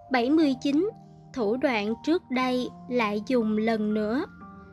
79. Thủ đoạn trước đây lại dùng lần nữa.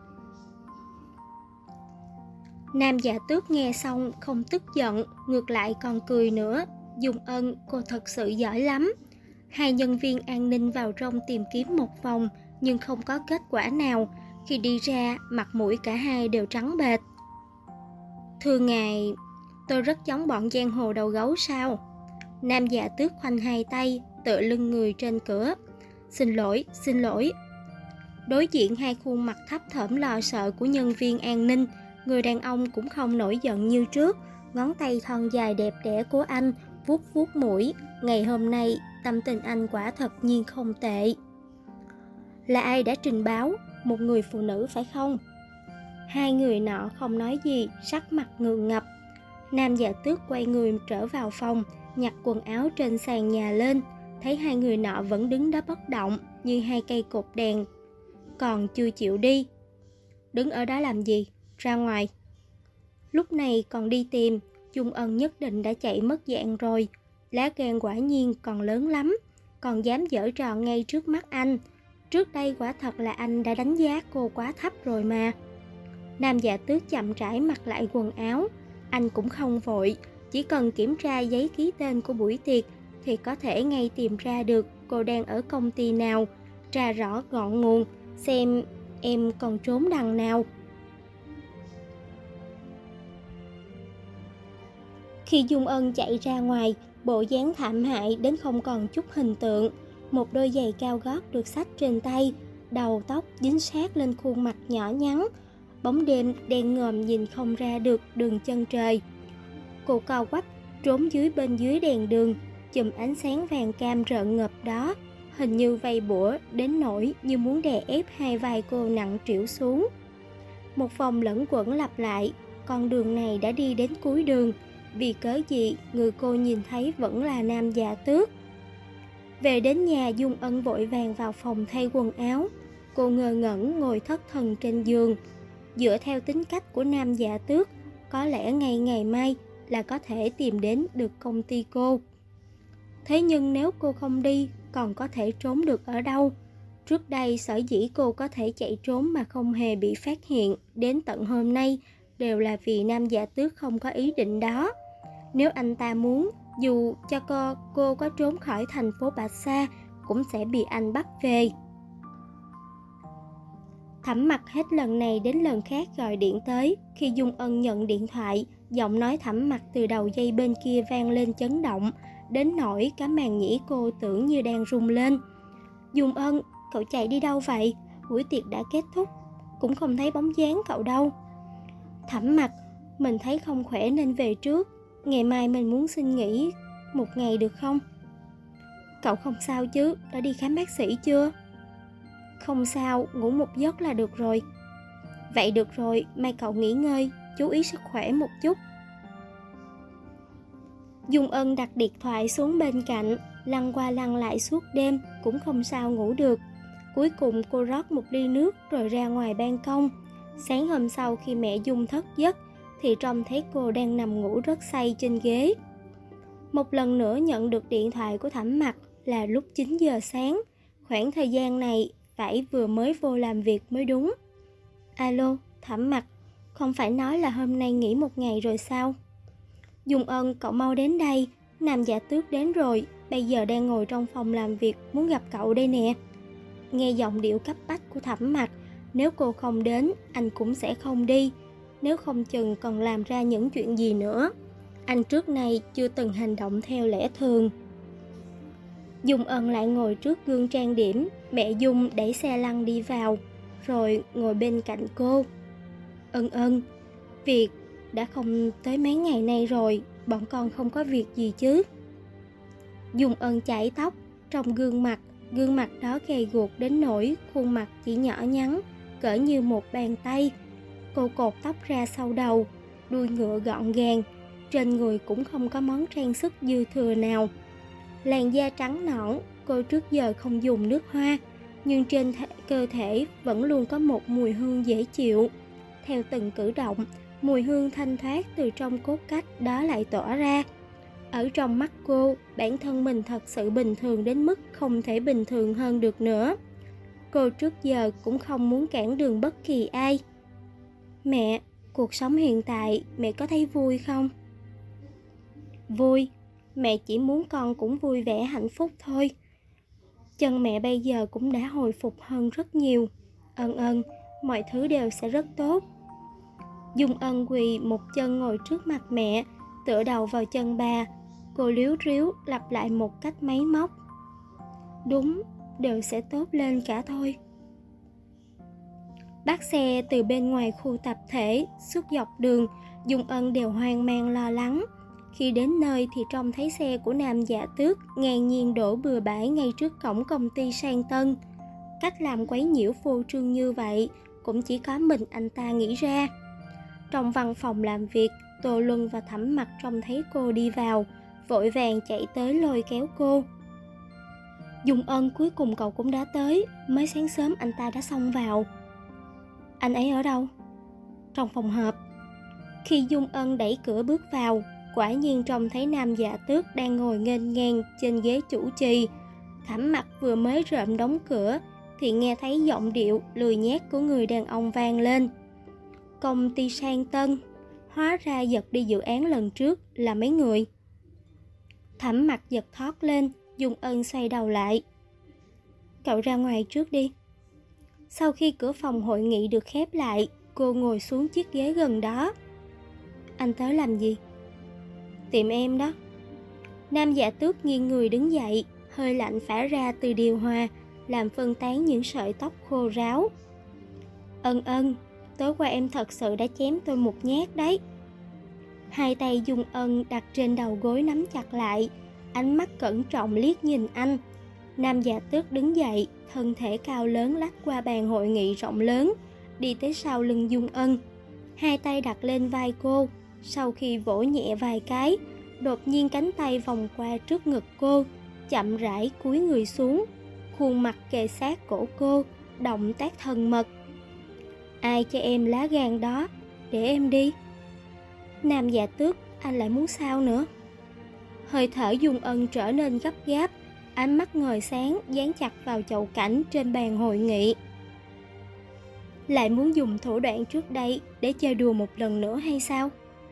Nam Dạ Tước nghe xong không tức giận, ngược lại còn cười nữa. Dung Ân, cô thật sự giỏi lắm. Hai nhân viên an ninh vào trong tìm kiếm một vòng, nhưng không có kết quả nào. Khi đi ra, mặt mũi cả hai đều trắng bệch. Thưa ngài, tôi rất giống bọn giang hồ đầu gấu sao? Nam Dạ Tước khoanh hai tay, tựa lưng người trên cửa. Xin lỗi. Đối diện hai khuôn mặt thấp thỏm lo sợ của nhân viên an ninh, người đàn ông cũng không nổi giận như trước. Ngón tay thon dài đẹp đẽ của anh vuốt vuốt mũi. Ngày hôm nay, tâm tình anh quả thật nhiên không tệ. Là ai đã trình báo? Một người phụ nữ phải không? Hai người nọ không nói gì, sắc mặt ngượng ngập. Nam Dạ Tước quay người trở vào phòng, nhặt quần áo trên sàn nhà lên. Thấy hai người nọ vẫn đứng đó bất động như hai cây cột đèn, còn chưa chịu đi. Đứng ở đó làm gì? Ra ngoài. Lúc này còn đi tìm, Dung Ân nhất định đã chạy mất dạng rồi. Lá gan quả nhiên còn lớn lắm, còn dám giở trò ngay trước mắt anh. Trước đây quả thật là anh đã đánh giá cô quá thấp rồi mà. Nam Dạ Tước chậm rãi mặc lại quần áo. Anh cũng không vội, chỉ cần kiểm tra giấy ký tên của buổi tiệc thì có thể ngay tìm ra được cô đang ở công ty nào, tra rõ ngọn nguồn, xem em còn trốn đằng nào. Khi Dung Ân chạy ra ngoài, bộ dáng thảm hại đến không còn chút hình tượng. Một đôi giày cao gót được xách trên tay, đầu tóc dính sát lên khuôn mặt nhỏ nhắn. Bóng đêm đen ngòm nhìn không ra được đường chân trời. Cô co quắp trốn bên dưới đèn đường, chùm ánh sáng vàng cam rợn ngập đó, hình như vây bủa đến nỗi như muốn đè ép hai vai cô nặng trĩu xuống. Một vòng lẫn quẩn lặp lại, con đường này đã đi đến cuối đường. Vì cớ gì người cô nhìn thấy vẫn là Nam Dạ Tước. Về đến nhà, Dung Ân vội vàng vào phòng thay quần áo. Cô ngơ ngẩn ngồi thất thần trên giường. Dựa theo tính cách của Nam Dạ Tước, có lẽ ngay ngày mai là có thể tìm đến được công ty cô. Thế nhưng nếu cô không đi, còn có thể trốn được ở đâu? Trước đây sở dĩ cô có thể chạy trốn mà không hề bị phát hiện đến tận hôm nay đều là vì Nam Dạ Tước không có ý định đó. Nếu anh ta muốn, dù cho cô có trốn khỏi thành phố Bạch Sa cũng sẽ bị anh bắt về. Thẩm Mặc hết lần này đến lần khác gọi điện tới. Khi Dung Ân nhận điện thoại, giọng nói Thẩm Mặc từ đầu dây bên kia vang lên chấn động, đến nỗi cả màn nhĩ cô tưởng như đang rung lên. Dung Ân, cậu chạy đi đâu vậy? Buổi tiệc đã kết thúc, cũng không thấy bóng dáng cậu đâu. Thẩm Mặc, mình thấy không khỏe nên về trước. Ngày mai mình muốn xin nghỉ một ngày được không? Cậu không sao chứ? Đã đi khám bác sĩ chưa? Không sao, ngủ một giấc là được rồi. Vậy được rồi, mai cậu nghỉ ngơi, chú ý sức khỏe một chút. Dung Ân đặt điện thoại xuống bên cạnh, lăn qua lăn lại suốt đêm, cũng không sao ngủ được. Cuối cùng cô rót một ly nước rồi ra ngoài ban công. Sáng hôm sau khi mẹ Dung thức giấc thì trông thấy cô đang nằm ngủ rất say trên ghế. Một lần nữa nhận được điện thoại của Thẩm Mặc là lúc 9 giờ sáng. Khoảng thời gian này phải vừa mới vô làm việc mới đúng. Alo, Thẩm Mặc, không phải nói là hôm nay nghỉ một ngày rồi sao? Dung Ân, cậu mau đến đây. Nam Dạ Tước đến rồi, bây giờ đang ngồi trong phòng làm việc, muốn gặp cậu đây nè. Nghe giọng điệu cấp bách của Thẩm Mặc, nếu cô không đến, anh cũng sẽ không đi. Nếu không chừng còn làm ra những chuyện gì nữa. Anh trước nay chưa từng hành động theo lẽ thường. Dung Ân lại ngồi trước gương trang điểm. Mẹ Dung đẩy xe lăn đi vào, rồi ngồi bên cạnh cô. Ân, việc đã không tới mấy ngày nay rồi, bọn con không có việc gì chứ? Dung Ân chải tóc. Trong gương mặt đó gầy guộc đến nỗi khuôn mặt chỉ nhỏ nhắn, cỡ như một bàn tay. Cô cột tóc ra sau đầu, đuôi ngựa gọn gàng, trên người cũng không có món trang sức dư thừa nào. Làn da trắng nõn, cô trước giờ không dùng nước hoa, nhưng trên cơ thể vẫn luôn có một mùi hương dễ chịu. Theo từng cử động, mùi hương thanh thoát từ trong cốt cách đó lại tỏa ra. Ở trong mắt cô, bản thân mình thật sự bình thường đến mức không thể bình thường hơn được nữa. Cô trước giờ cũng không muốn cản đường bất kỳ ai. Mẹ, cuộc sống hiện tại mẹ có thấy vui không? Vui, mẹ chỉ muốn con cũng vui vẻ hạnh phúc thôi. Chân mẹ bây giờ cũng đã hồi phục hơn rất nhiều. Ân, mọi thứ đều sẽ rất tốt. Dung Ân quỳ một chân ngồi trước mặt mẹ, tựa đầu vào chân bà. Cô líu ríu lặp lại một cách máy móc. Đúng, đều sẽ tốt lên cả thôi. Bắt xe từ bên ngoài khu tập thể, suốt dọc đường, Dung Ân đều hoang mang lo lắng. Khi đến nơi thì trông thấy xe của Nam Dạ Tước ngang nhiên đổ bừa bãi ngay trước cổng công ty Sang Tân. Cách làm quấy nhiễu phô trương như vậy cũng chỉ có mình anh ta nghĩ ra. Trong văn phòng làm việc, Tô Luân và Thẩm Mặc trông thấy cô đi vào, vội vàng chạy tới lôi kéo cô. Dung Ân, cuối cùng cậu cũng đã tới, mới sáng sớm anh ta đã xông vào. Anh ấy ở đâu? Trong phòng họp. Khi Dung Ân đẩy cửa bước vào, quả nhiên trông thấy Nam Dạ Tước đang ngồi nghênh ngang trên ghế chủ trì. Thẩm Mặc vừa mới rợm đóng cửa thì nghe thấy giọng điệu lười nhác của người đàn ông vang lên. Công ty Sang Tân, hóa ra giật đi dự án lần trước là mấy người. Thẩm Mặc giật thót lên, Dung Ân xoay đầu lại. Cậu ra ngoài trước đi. Sau khi cửa phòng hội nghị được khép lại, cô ngồi xuống chiếc ghế gần đó. Anh tới làm gì? Tìm em đó. Nam Dạ Tước nghiêng người đứng dậy, hơi lạnh phả ra từ điều hòa, làm phân tán những sợi tóc khô ráo. Ân, tối qua em thật sự đã chém tôi một nhát đấy. Hai tay Dung Ân đặt trên đầu gối nắm chặt lại, ánh mắt cẩn trọng liếc nhìn anh. Nam Dạ Tước đứng dậy, thân thể cao lớn lách qua bàn hội nghị rộng lớn, đi tới sau lưng Dung Ân. Hai tay đặt lên vai cô, sau khi vỗ nhẹ vài cái, đột nhiên cánh tay vòng qua trước ngực cô, chậm rãi cúi người xuống, khuôn mặt kề sát cổ cô, động tác thân mật. Ai cho em lá gan đó, để em đi. Nam Dạ Tước, anh lại muốn sao nữa? Hơi thở Dung Ân trở nên gấp gáp, ánh mắt ngời sáng dán chặt vào chậu cảnh trên bàn hội nghị. Lại muốn dùng thủ đoạn trước đây để chơi đùa một lần nữa hay sao?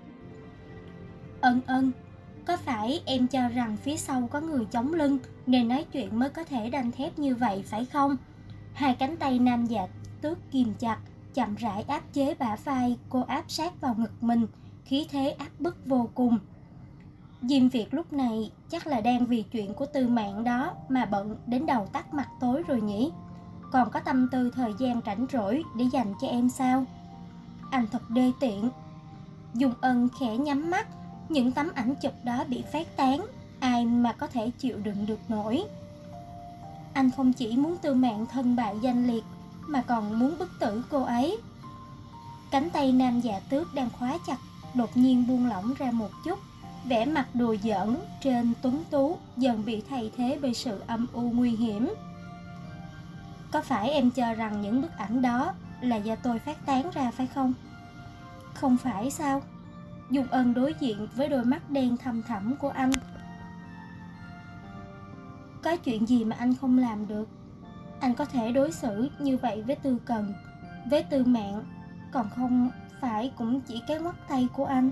Ân, có phải em cho rằng phía sau có người chống lưng nên nói chuyện mới có thể đanh thép như vậy phải không? Hai cánh tay Nam Dạ Tước kìm chặt, chậm rãi áp chế bả vai cô áp sát vào ngực mình, khí thế áp bức vô cùng. Diêm Việt lúc này chắc là đang vì chuyện của Tư Mạn đó mà bận đến đầu tắt mặt tối rồi nhỉ? Còn có tâm tư thời gian rảnh rỗi để dành cho em sao? Anh thật đê tiện. Dung Ân khẽ nhắm mắt, những tấm ảnh chụp đó bị phát tán, ai mà có thể chịu đựng được nổi. Anh không chỉ muốn Tư Mạn thân bại danh liệt mà còn muốn bức tử cô ấy. Cánh tay Nam Dạ Tước đang khóa chặt đột nhiên buông lỏng ra một chút, vẻ mặt đùa giỡn trên tuấn tú dần bị thay thế bởi sự âm u nguy hiểm. Có phải em cho rằng những bức ảnh đó là do tôi phát tán ra phải không? Không phải sao? Dung Ân đối diện với đôi mắt đen thâm thẳm của anh. Có chuyện gì mà anh không làm được? Anh có thể đối xử như vậy với Tư Cần, với Tư Mạn, còn không phải cũng chỉ cái ngoắt tay của anh.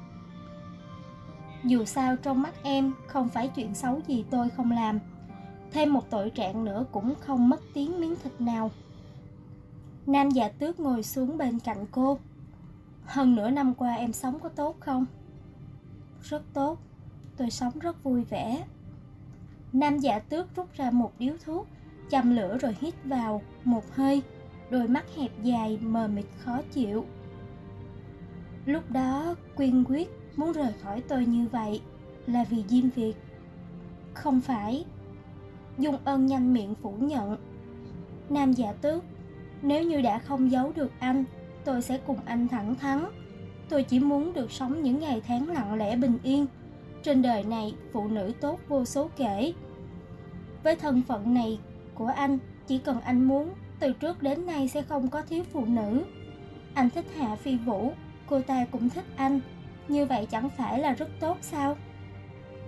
Dù sao trong mắt em không phải chuyện xấu gì tôi không làm, thêm một tội trạng nữa cũng không mất tiếng miếng thịt nào. Nam Dạ Tước ngồi xuống bên cạnh cô. Hơn nửa năm qua em sống có tốt không? Rất tốt, tôi sống rất vui vẻ. Nam Dạ Tước rút ra một điếu thuốc, châm lửa rồi hít vào một hơi, đôi mắt hẹp dài mờ mịt khó chịu. Lúc đó quyên quyết muốn rời khỏi tôi như vậy là vì Diêm Việt. Không phải. Dung Ân nhanh miệng phủ nhận. Nam Dạ Tước, nếu như đã không giấu được anh, tôi sẽ cùng anh thẳng thắn. Tôi chỉ muốn được sống những ngày tháng lặng lẽ bình yên. Trên đời này phụ nữ tốt vô số kể. Với thân phận này của anh, chỉ cần anh muốn, từ trước đến nay sẽ không có thiếu phụ nữ. Anh thích Hạ Phi Vũ, cô ta cũng thích anh. Như vậy chẳng phải là rất tốt sao?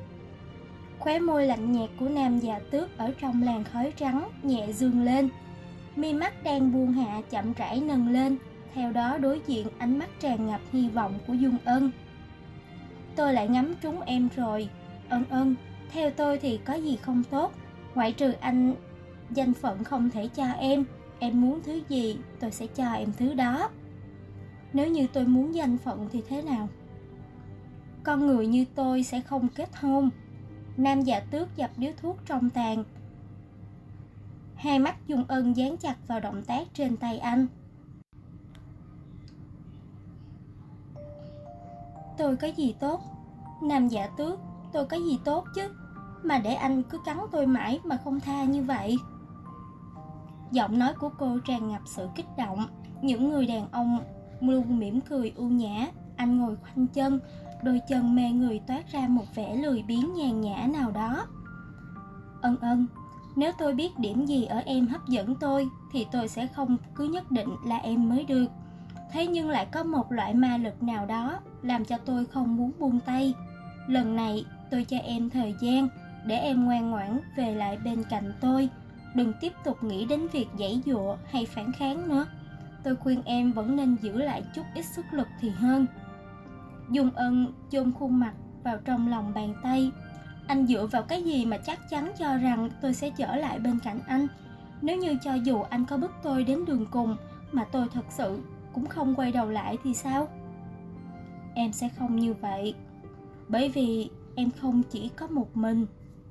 Khóe môi lạnh nhạt của nam già tước ở trong làn khói trắng nhẹ dương lên. Mi mắt đang buông hạ chậm rãi nâng lên, theo đó đối diện ánh mắt tràn ngập hy vọng của Dung Ân. Tôi lại ngắm trúng em rồi. Ân Ân, theo tôi thì có gì không tốt, ngoại trừ anh danh phận không thể cho em muốn thứ gì tôi sẽ cho em thứ đó. Nếu như tôi muốn danh phận thì thế nào? Con người như tôi sẽ không kết hôn. Nam già tước dập điếu thuốc trong tàn. Hai mắt Dung Ân dán chặt vào động tác trên tay anh. Tôi có gì tốt? Nam giả tước, tôi có gì tốt chứ? Mà để anh cứ cắn tôi mãi mà không tha như vậy. Giọng nói của cô tràn ngập sự kích động. Những người đàn ông luôn mỉm cười ưu nhã. Anh ngồi khoanh chân, đôi chân mê người toát ra một vẻ lười biếng nhàn nhã nào đó. Ân Ân, nếu tôi biết điểm gì ở em hấp dẫn tôi thì tôi sẽ không cứ nhất định là em mới được. Thế nhưng lại có một loại ma lực nào đó làm cho tôi không muốn buông tay. Lần này tôi cho em thời gian để em ngoan ngoãn về lại bên cạnh tôi. Đừng tiếp tục nghĩ đến việc giãy giụa hay phản kháng nữa. Tôi khuyên em vẫn nên giữ lại chút ít sức lực thì hơn. Dung Ân chôn khuôn mặt vào trong lòng bàn tay. Anh dựa vào cái gì mà chắc chắn cho rằng tôi sẽ trở lại bên cạnh anh? Nếu như cho dù anh có bức tôi đến đường cùng mà tôi thật sự cũng không quay đầu lại thì sao? Em sẽ không như vậy. Bởi vì em không chỉ có một mình.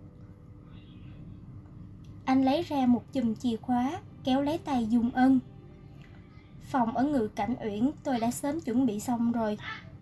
Anh lấy ra một chùm chìa khóa, kéo lấy tay Dung Ân. Phòng ở Ngự Cảnh Uyển tôi đã sớm chuẩn bị xong rồi.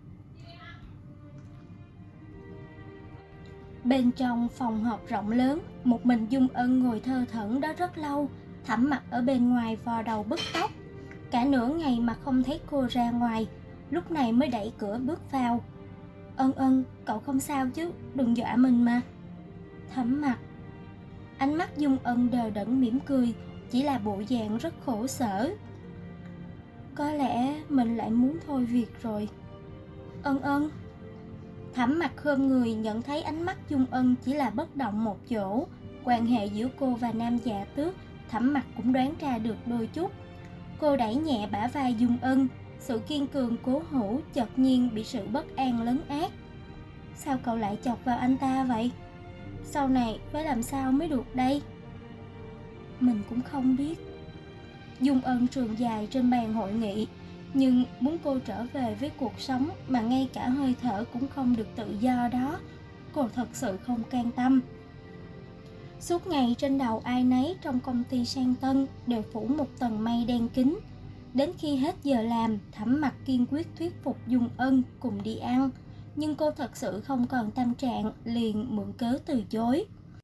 Bên trong phòng họp rộng lớn, một mình Dung Ân ngồi thơ thẩn đó rất lâu. Thẩm Mặc ở bên ngoài vò đầu bứt tóc. Cả nửa ngày mà không thấy cô ra ngoài, lúc này mới đẩy cửa bước vào. Ân Ân, cậu không sao chứ, đừng dọa mình mà. Thẩm Mặc. Ánh mắt Dung Ân đờ đẫn mỉm cười, chỉ là bộ dạng rất khổ sở. Có lẽ mình lại muốn thôi việc rồi. Ân Ân. Thẩm Mặc khom người nhận thấy ánh mắt Dung Ân chỉ là bất động một chỗ. Quan hệ giữa cô và nam già tước, Thẩm Mặc cũng đoán ra được đôi chút. Cô đẩy nhẹ bả vai Dung Ân, sự kiên cường cố hữu chợt nhiên bị sự bất an lấn át. Sao cậu lại chọc vào anh ta vậy? Sau này phải làm sao mới được đây? Mình cũng không biết. Dung Ân trường dài trên bàn hội nghị, nhưng muốn cô trở về với cuộc sống mà ngay cả hơi thở cũng không được tự do đó, cô thật sự không can tâm. Suốt ngày trên đầu ai nấy trong công ty sang tân đều phủ một tầng mây đen kín. Đến khi hết giờ làm, Thẩm Mặc kiên quyết thuyết phục Dung Ân cùng đi ăn, nhưng cô thật sự không còn tâm trạng, liền mượn cớ từ chối.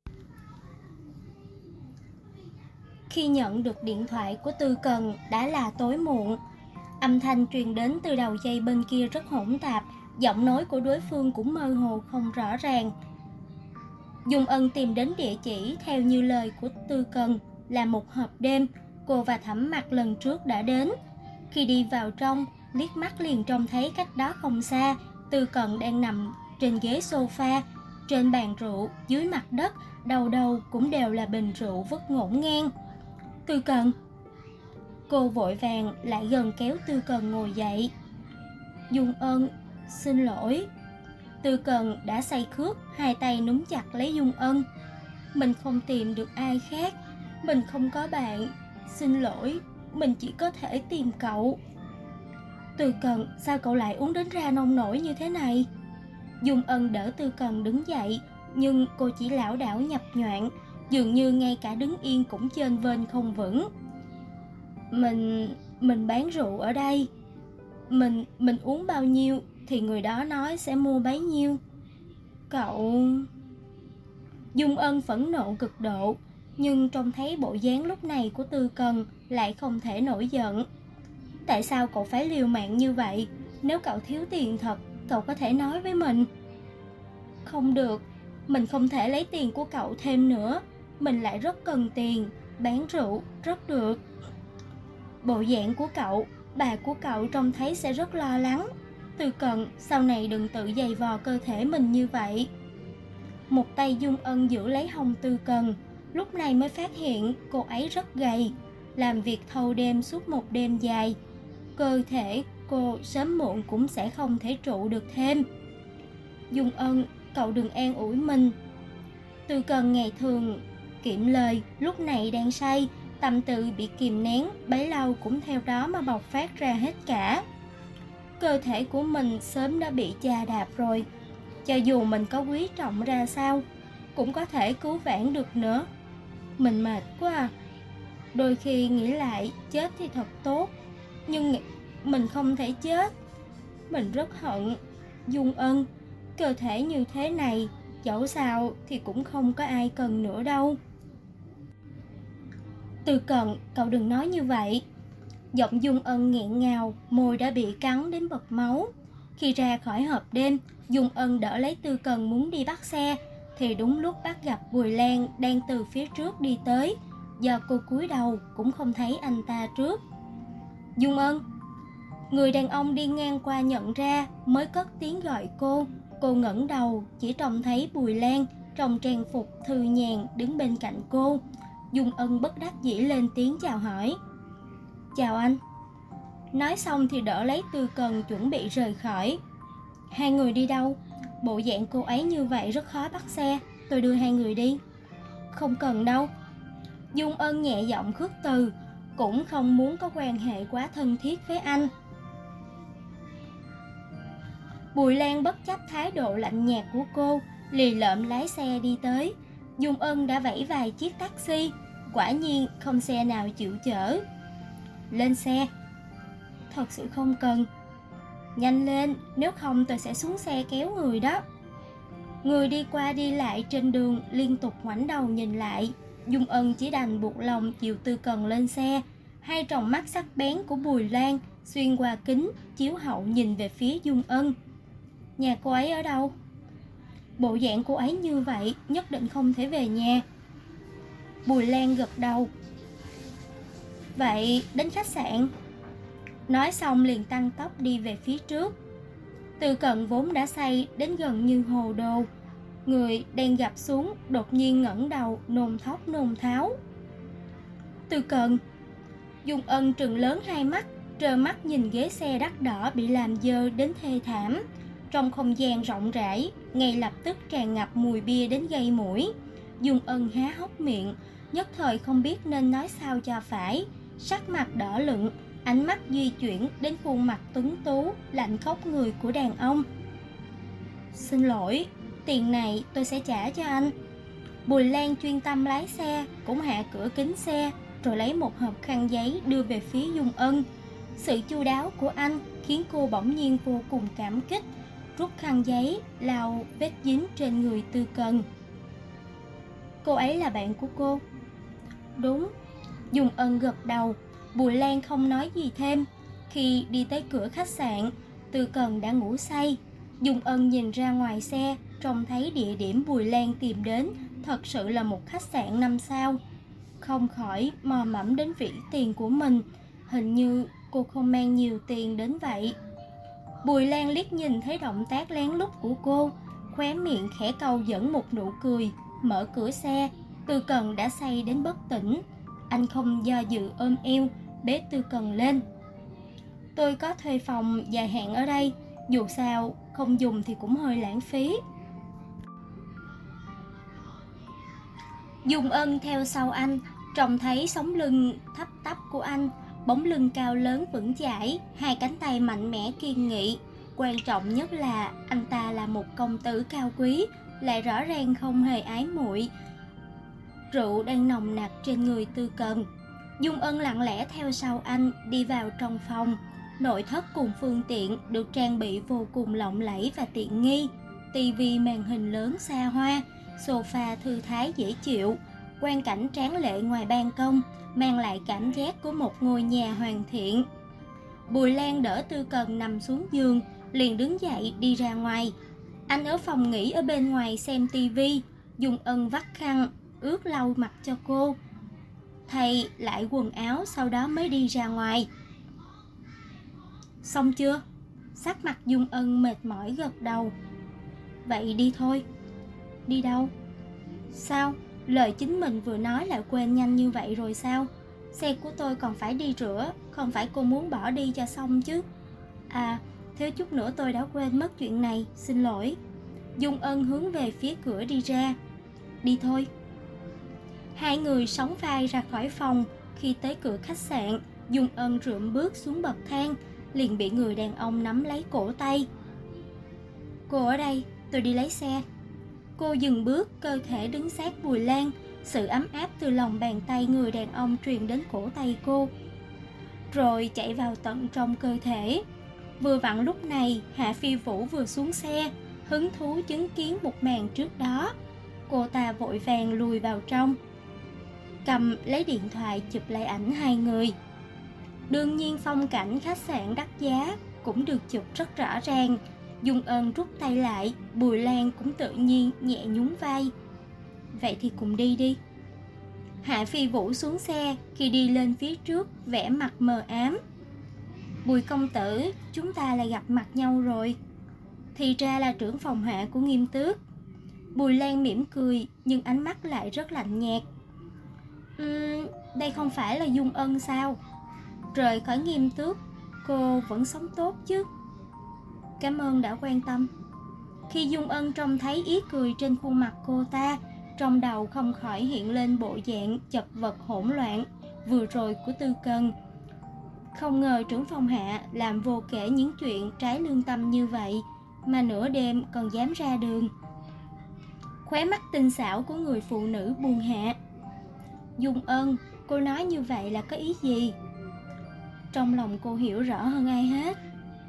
Khi nhận được điện thoại của Tư Cần đã là tối muộn. Âm thanh truyền đến từ đầu dây bên kia rất hỗn tạp, giọng nói của đối phương cũng mơ hồ không rõ ràng. Dung Ân tìm đến địa chỉ theo như lời của Tư Cần là một hộp đêm. Cô và Thẩm Mặc lần trước đã đến. Khi đi vào trong, liếc mắt liền trông thấy cách đó không xa, Tư Cần đang nằm trên ghế sofa. Trên bàn rượu, dưới mặt đất, đầu đầu cũng đều là bình rượu vứt ngổn ngang. Tư Cần. Cô vội vàng lại gần kéo Tư Cần ngồi dậy. Dung Ân, xin lỗi. Tư Cần đã say khướt, hai tay núm chặt lấy Dung Ân. Mình không tìm được ai khác, mình không có bạn. Xin lỗi, mình chỉ có thể tìm cậu. Tư Cần, sao cậu lại uống đến ra nông nổi như thế này? Dung Ân đỡ Tư Cần đứng dậy, nhưng cô chỉ lảo đảo nhập nhoạng, dường như ngay cả đứng yên cũng chênh vênh không vững. Mình bán rượu ở đây. Mình uống bao nhiêu thì người đó nói sẽ mua bấy nhiêu. Cậu... Dung Ân phẫn nộ cực độ, nhưng trông thấy bộ dáng lúc này của Tư Cần lại không thể nổi giận. Tại sao cậu phải liều mạng như vậy? Nếu cậu thiếu tiền thật, cậu có thể nói với mình. Không được, mình không thể lấy tiền của cậu thêm nữa. Mình lại rất cần tiền, bán rượu rất được. Bộ dạng của cậu, bà của cậu trông thấy sẽ rất lo lắng. Tư Cần, sau này đừng tự giày vò cơ thể mình như vậy. Một tay Dung Ân giữ lấy hông Tư Cần, lúc này mới phát hiện cô ấy rất gầy, làm việc thâu đêm suốt một đêm dài. Cơ thể cô sớm muộn cũng sẽ không thể trụ được thêm. Dung Ân, cậu đừng an ủi mình. Tư Cần ngày thường kiệm lời, lúc này đang say, tâm tư bị kìm nén bấy lâu cũng theo đó mà bộc phát ra hết cả. Cơ thể của mình sớm đã bị chà đạp rồi, cho dù mình có quý trọng ra sao cũng có thể cứu vãn được nữa. Mình mệt quá à. Đôi khi nghĩ lại chết thì thật tốt, nhưng mình không thể chết. Mình rất hận. Dung Ân, cơ thể như thế này dẫu sao thì cũng không có ai cần nữa đâu. Tư Cần, cậu đừng nói như vậy. Giọng Dung Ân nghẹn ngào, môi đã bị cắn đến bật máu. Khi ra khỏi hộp đêm, Dung Ân đỡ lấy Tư Cần muốn đi bắt xe, thì đúng lúc bắt gặp Bùi Lan đang từ phía trước đi tới. Do cô cúi đầu cũng không thấy anh ta trước. Dung Ân. Người đàn ông đi ngang qua nhận ra, mới cất tiếng gọi cô. Cô ngẩng đầu, chỉ trông thấy Bùi Lan trong trang phục thư nhàn đứng bên cạnh cô. Dung Ân bất đắc dĩ lên tiếng chào hỏi. Chào anh. Nói xong thì đỡ lấy Tư Cần chuẩn bị rời khỏi. Hai người đi đâu? Bộ dạng cô ấy như vậy rất khó bắt xe, tôi đưa hai người đi. Không cần đâu. Dung Ân nhẹ giọng khước từ, cũng không muốn có quan hệ quá thân thiết với anh. Bùi Lan bất chấp thái độ lạnh nhạt của cô, lì lợm lái xe đi tới. Dung Ân đã vẫy vài chiếc taxi, quả nhiên không xe nào chịu chở. Lên xe. Thật sự không cần. Nhanh lên, nếu không tôi sẽ xuống xe kéo người đó. Người đi qua đi lại trên đường liên tục ngoảnh đầu nhìn lại. Dung Ân chỉ đành buộc lòng chịu Tư Cần lên xe. Hai tròng mắt sắc bén của Bùi Lan xuyên qua kính chiếu hậu nhìn về phía Dung Ân. Nhà cô ấy ở đâu? Bộ dạng cô ấy như vậy nhất định không thể về nhà. Bùi Lan gật đầu. Vậy đến khách sạn. Nói xong liền tăng tốc đi về phía trước. Tư Cần vốn đã say đến gần như hồ đồ, người đang gập xuống đột nhiên ngẩng đầu nôn thốc nôn tháo. Tư Cần. Dung Ân trừng lớn hai mắt, trơ mắt nhìn ghế xe đắt đỏ bị làm dơ đến thê thảm. Trong không gian rộng rãi, ngay lập tức tràn ngập mùi bia đến gây mũi. Dung Ân há hốc miệng, nhất thời không biết nên nói sao cho phải. Sắc mặt đỏ lựng, ánh mắt di chuyển đến khuôn mặt tuấn tú, lạnh khóc người của đàn ông. Xin lỗi, tiền này tôi sẽ trả cho anh. Bùi Lan chuyên tâm lái xe, cũng hạ cửa kính xe, rồi lấy một hộp khăn giấy đưa về phía Dung Ân. Sự chu đáo của anh khiến cô bỗng nhiên vô cùng cảm kích, rút khăn giấy lau vết dính trên người Tư Cần. Cô ấy là bạn của cô? Đúng. Dung Ân gật đầu. Bùi Lan không nói gì thêm. Khi đi tới cửa khách sạn, Tư Cần đã ngủ say. Dung Ân nhìn ra ngoài xe, trông thấy địa điểm Bùi Lan tìm đến thật sự là một khách sạn 5 sao. Không khỏi mò mẫm đến vỉ tiền của mình. Hình như cô không mang nhiều tiền đến vậy. Bùi Lan liếc nhìn thấy động tác lén lút của cô, khóe miệng khẽ câu dẫn một nụ cười, mở cửa xe. Tư Cần đã say đến bất tỉnh. Anh không do dự ôm eo, bế Tư Cần lên. Tôi có thuê phòng dài hạn ở đây, dù sao không dùng thì cũng hơi lãng phí. Dung Ân theo sau anh, trông thấy sống lưng thấp tắp của anh, bóng lưng cao lớn vững chãi, hai cánh tay mạnh mẽ kiên nghị. Quan trọng nhất là anh ta là một công tử cao quý, lại rõ ràng không hề ái muội. Rượu đang nồng nặc trên người Tư Cần. Dung Ân lặng lẽ theo sau anh đi vào trong phòng. Nội thất cùng phương tiện được trang bị vô cùng lộng lẫy và tiện nghi. Tivi màn hình lớn xa hoa, sofa thư thái dễ chịu. Quang cảnh tráng lệ ngoài ban công mang lại cảm giác của một ngôi nhà hoàn thiện. Bùi Lan đỡ Tư Cần nằm xuống giường, liền đứng dậy đi ra ngoài. Anh ở phòng nghỉ ở bên ngoài xem tivi. Dung Ân vắt khăn ướt lau mặt cho cô, thay lại quần áo, sau đó mới đi ra ngoài. Xong chưa? Sắc mặt Dung Ân mệt mỏi gật đầu. Vậy đi thôi. Đi đâu? Sao? Lời chính mình vừa nói lại quên nhanh như vậy rồi sao? Xe của tôi còn phải đi rửa, không phải cô muốn bỏ đi cho xong chứ? À, thiếu chút nữa tôi đã quên mất chuyện này, xin lỗi. Dung Ân hướng về phía cửa đi ra. Đi thôi. Hai người sóng vai ra khỏi phòng. Khi tới cửa khách sạn, Dung Ân rượm bước xuống bậc thang, liền bị người đàn ông nắm lấy cổ tay. Cô ở đây, tôi đi lấy xe. Cô dừng bước, cơ thể đứng sát Bùi Lan. Sự ấm áp từ lòng bàn tay người đàn ông truyền đến cổ tay cô, rồi chạy vào tận trong cơ thể. Vừa vặn lúc này, Hạ Phi Vũ vừa xuống xe, hứng thú chứng kiến một màn trước đó. Cô ta vội vàng lùi vào trong, cầm lấy điện thoại chụp lại ảnh hai người. Đương nhiên phong cảnh khách sạn đắt giá cũng được chụp rất rõ ràng. Dung Ân rút tay lại, Bùi Lan cũng tự nhiên nhẹ nhún vai. Vậy thì cùng đi đi. Hạ Phi Vũ xuống xe, khi đi lên phía trước, vẻ mặt mờ ám. Bùi công tử, chúng ta lại gặp mặt nhau rồi. Thì ra là trưởng phòng Hạ của Nghiêm Tước. Bùi Lan mỉm cười, nhưng ánh mắt lại rất lạnh nhạt. Đây không phải là Dung Ân sao? Rời khỏi Nghiêm Tước, cô vẫn sống tốt chứ? Cảm ơn đã quan tâm. Khi Dung Ân trông thấy ý cười trên khuôn mặt cô ta, trong đầu không khỏi hiện lên bộ dạng chật vật hỗn loạn vừa rồi của Tư Cần. Không ngờ trưởng phòng Hạ làm vô kể những chuyện trái lương tâm như vậy, mà nửa đêm còn dám ra đường. Khóe mắt tinh xảo của người phụ nữ buông hạ. Dung Ân, cô nói như vậy là có ý gì? Trong lòng cô hiểu rõ hơn ai hết.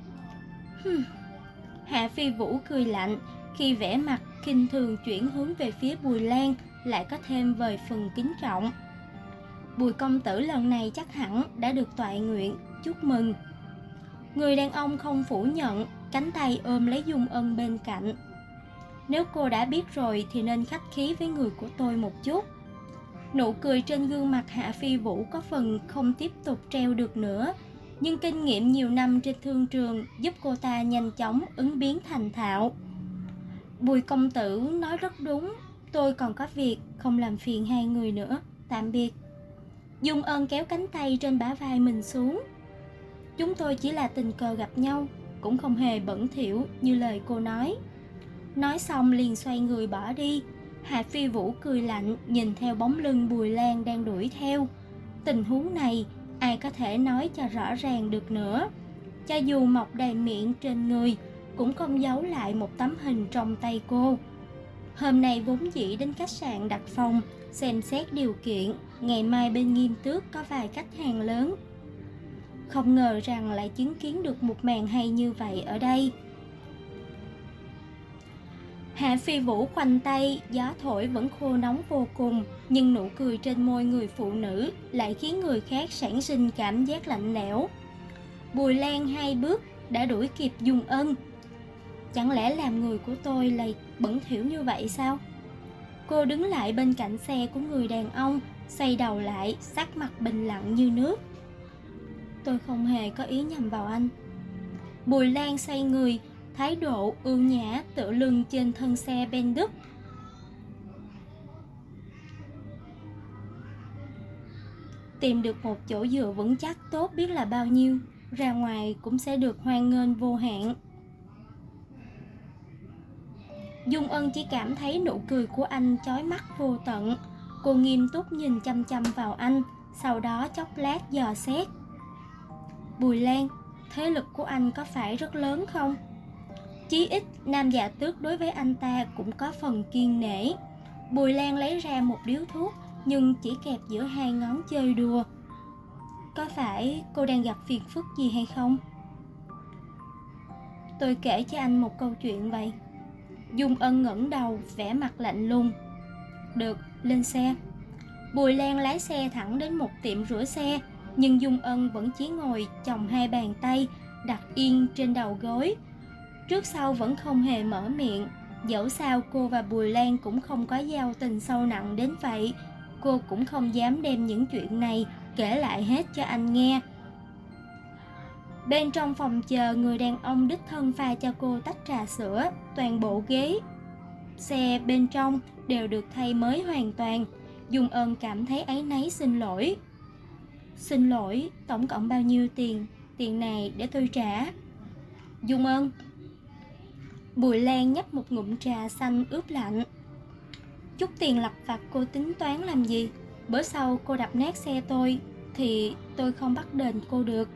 Hạ Phi Vũ cười lạnh, khi vẻ mặt khinh thường chuyển hướng về phía Bùi Lan, lại có thêm vài phần kính trọng. Bùi công tử lần này chắc hẳn đã được tọa nguyện, chúc mừng. Người đàn ông không phủ nhận, cánh tay ôm lấy Dung Ân bên cạnh. Nếu cô đã biết rồi thì nên khách khí với người của tôi một chút. Nụ cười trên gương mặt Hạ Phi Vũ có phần không tiếp tục treo được nữa, nhưng kinh nghiệm nhiều năm trên thương trường giúp cô ta nhanh chóng ứng biến thành thạo. Bùi công tử nói rất đúng, tôi còn có việc, không làm phiền hai người nữa, tạm biệt. Dung Ân kéo cánh tay trên bả vai mình xuống. Chúng tôi chỉ là tình cờ gặp nhau, cũng không hề bẩn thỉu như lời cô nói. Nói xong liền xoay người bỏ đi. Hạ Phi Vũ cười lạnh nhìn theo bóng lưng Bùi Lan đang đuổi theo. Tình huống này ai có thể nói cho rõ ràng được nữa. Cho dù mọc đầy miệng trên người cũng không giấu lại một tấm hình trong tay cô. Hôm nay vốn dĩ đến khách sạn đặt phòng, xem xét điều kiện, ngày mai bên Nghiêm Tước có vài khách hàng lớn. Không ngờ rằng lại chứng kiến được một màn hay như vậy ở đây. Hạ Phi Vũ khoanh tay, gió thổi vẫn khô nóng vô cùng, nhưng nụ cười trên môi người phụ nữ lại khiến người khác sản sinh cảm giác lạnh lẽo. Bùi Lan hai bước đã đuổi kịp Dung Ân. Chẳng lẽ làm người của tôi lại bẩn thỉu như vậy sao? Cô đứng lại bên cạnh xe của người đàn ông, xoay đầu lại, sắc mặt bình lặng như nước. Tôi không hề có ý nhầm vào anh. Bùi Lan xoay người, thái độ ưu nhã tựa lưng trên thân xe Benz. Tìm được một chỗ dựa vững chắc tốt biết là bao nhiêu, ra ngoài cũng sẽ được hoan nghênh vô hạn. Dung Ân chỉ cảm thấy nụ cười của anh chói mắt vô tận. Cô nghiêm túc nhìn chăm chăm vào anh, sau đó chốc lát dò xét. Bùi Lan, thế lực của anh có phải rất lớn không? Chí ít Nam Dạ Tước đối với anh ta cũng có phần kiêng nể. Bùi Lan lấy ra một điếu thuốc, nhưng chỉ kẹp giữa hai ngón chơi đùa. Có phải cô đang gặp phiền phức gì hay không? Tôi kể cho anh một câu chuyện vậy. Dung Ân ngẩng đầu, vẻ mặt lạnh lùng. Được, lên xe. Bùi Lan lái xe thẳng đến một tiệm rửa xe, nhưng Dung Ân vẫn chỉ ngồi chồng hai bàn tay đặt yên trên đầu gối, trước sau vẫn không hề mở miệng. Dẫu sao cô và Bùi Lan cũng không có giao tình sâu nặng đến vậy, cô cũng không dám đem những chuyện này kể lại hết cho anh nghe. Bên trong phòng chờ, người đàn ông đích thân pha cho cô tách trà sữa, toàn bộ ghế xe bên trong đều được thay mới hoàn toàn. Dung Ân cảm thấy áy náy xin lỗi. Xin lỗi, tổng cộng bao nhiêu tiền? Tiền này để tôi trả. Dung Ân. Bùi Lan nhấp một ngụm trà xanh ướp lạnh. Chút tiền lặt vặt cô tính toán làm gì? Bữa sau cô đập nát xe tôi thì tôi không bắt đền cô được.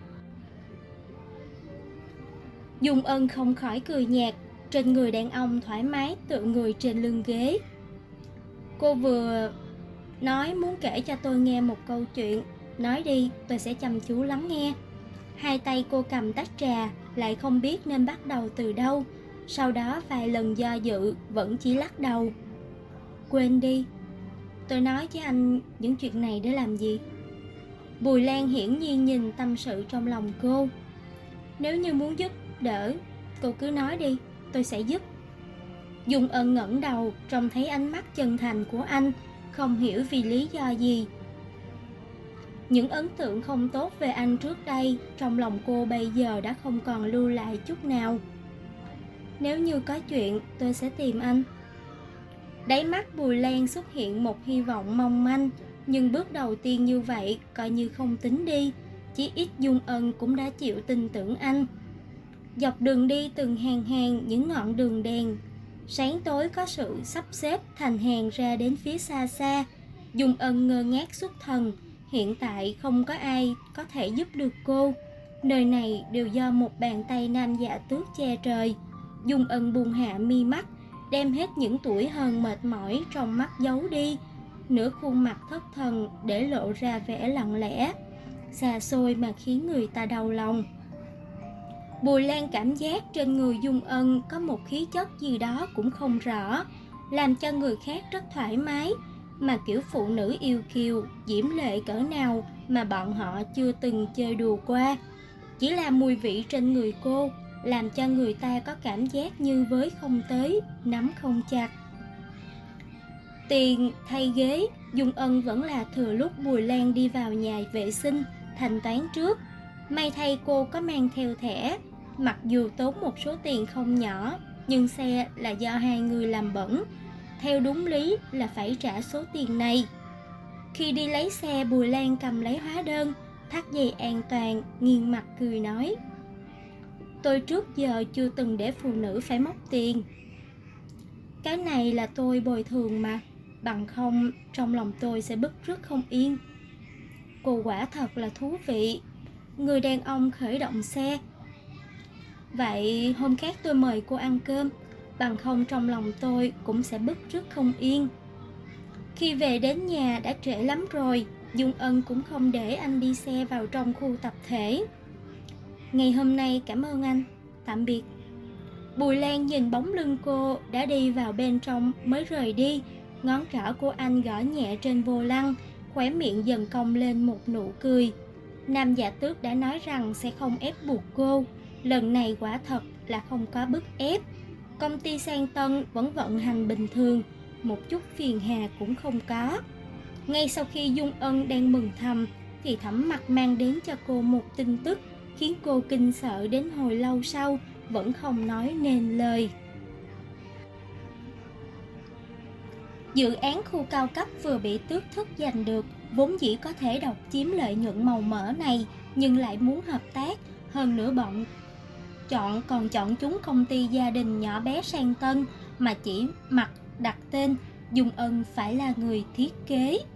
Dung Ân không khỏi cười nhạt. Trên người đàn ông thoải mái tựa người trên lưng ghế. Cô vừa nói muốn kể cho tôi nghe một câu chuyện. Nói đi, tôi sẽ chăm chú lắng nghe. Hai tay cô cầm tách trà, lại không biết nên bắt đầu từ đâu. Sau đó vài lần do dự, vẫn chỉ lắc đầu. Quên đi, tôi nói với anh những chuyện này để làm gì? Bùi Lan hiển nhiên nhìn tâm sự trong lòng cô. Nếu như muốn giúp đỡ, cô cứ nói đi, tôi sẽ giúp. Dung Ân ngẩng đầu, trông thấy ánh mắt chân thành của anh, không hiểu vì lý do gì. Những ấn tượng không tốt về anh trước đây, trong lòng cô bây giờ đã không còn lưu lại chút nào. Nếu như có chuyện, tôi sẽ tìm anh. Đáy mắt Bùi Lan xuất hiện một hy vọng mong manh, nhưng bước đầu tiên như vậy coi như không tính đi. Chí ít Dung Ân cũng đã chịu tin tưởng anh. Dọc đường đi từng hàng những ngọn đường đèn, sáng tối có sự sắp xếp thành hàng ra đến phía xa xa. Dung Ân ngơ ngác xuất thần. Hiện tại không có ai có thể giúp được cô. Nơi này đều do một bàn tay nam dạ tước che trời. Dung Ân buông hạ mi mắt, đem hết những tuổi hờn mệt mỏi trong mắt giấu đi. Nửa khuôn mặt thất thần để lộ ra vẻ lặng lẽ, xa xôi mà khiến người ta đau lòng. Bùi Lan cảm giác trên người Dung Ân có một khí chất gì đó cũng không rõ, làm cho người khác rất thoải mái. Mà kiểu phụ nữ yêu kiều, diễm lệ cỡ nào mà bọn họ chưa từng chơi đùa qua. Chỉ là mùi vị trên người cô làm cho người ta có cảm giác như với không tới, nắm không chặt. Tiền thay ghế, Dung Ân vẫn là thừa lúc Bùi Lan đi vào nhà vệ sinh, thanh toán trước. May thay cô có mang theo thẻ. Mặc dù tốn một số tiền không nhỏ, nhưng xe là do hai người làm bẩn, theo đúng lý là phải trả số tiền này. Khi đi lấy xe, Bùi Lan cầm lấy hóa đơn, thắt dây an toàn, nghiêng mặt cười nói: Tôi trước giờ chưa từng để phụ nữ phải móc tiền. Cái này là tôi bồi thường mà, bằng không trong lòng tôi sẽ bứt rứt không yên. Cô quả thật là thú vị. Người đàn ông khởi động xe. Vậy hôm khác tôi mời cô ăn cơm, bằng không trong lòng tôi cũng sẽ bứt rứt không yên. Khi về đến nhà đã trễ lắm rồi. Dung Ân cũng không để anh đi xe vào trong khu tập thể. Ngày hôm nay cảm ơn anh, tạm biệt. Bùi Lan nhìn bóng lưng cô đã đi vào bên trong mới rời đi. Ngón trỏ của anh gõ nhẹ trên vô lăng, khóe miệng dần cong lên một nụ cười. Nam dạ tước đã nói rằng sẽ không ép buộc cô. Lần này quả thật là không có bức ép. Công ty Sang Tân vẫn vận hành bình thường, một chút phiền hà cũng không có. Ngay sau khi Dung Ân đang mừng thầm, thì Thẩm Mặc mang đến cho cô một tin tức khiến cô kinh sợ đến hồi lâu sau vẫn không nói nên lời. Dự án khu cao cấp vừa bị tước thức giành được, vốn dĩ có thể độc chiếm lợi nhuận màu mỡ này, nhưng lại muốn hợp tác. Hơn nữa bọn còn chọn chúng công ty gia đình nhỏ bé Sang Tân, mà chỉ đặt tên Dung Ân phải là người thiết kế.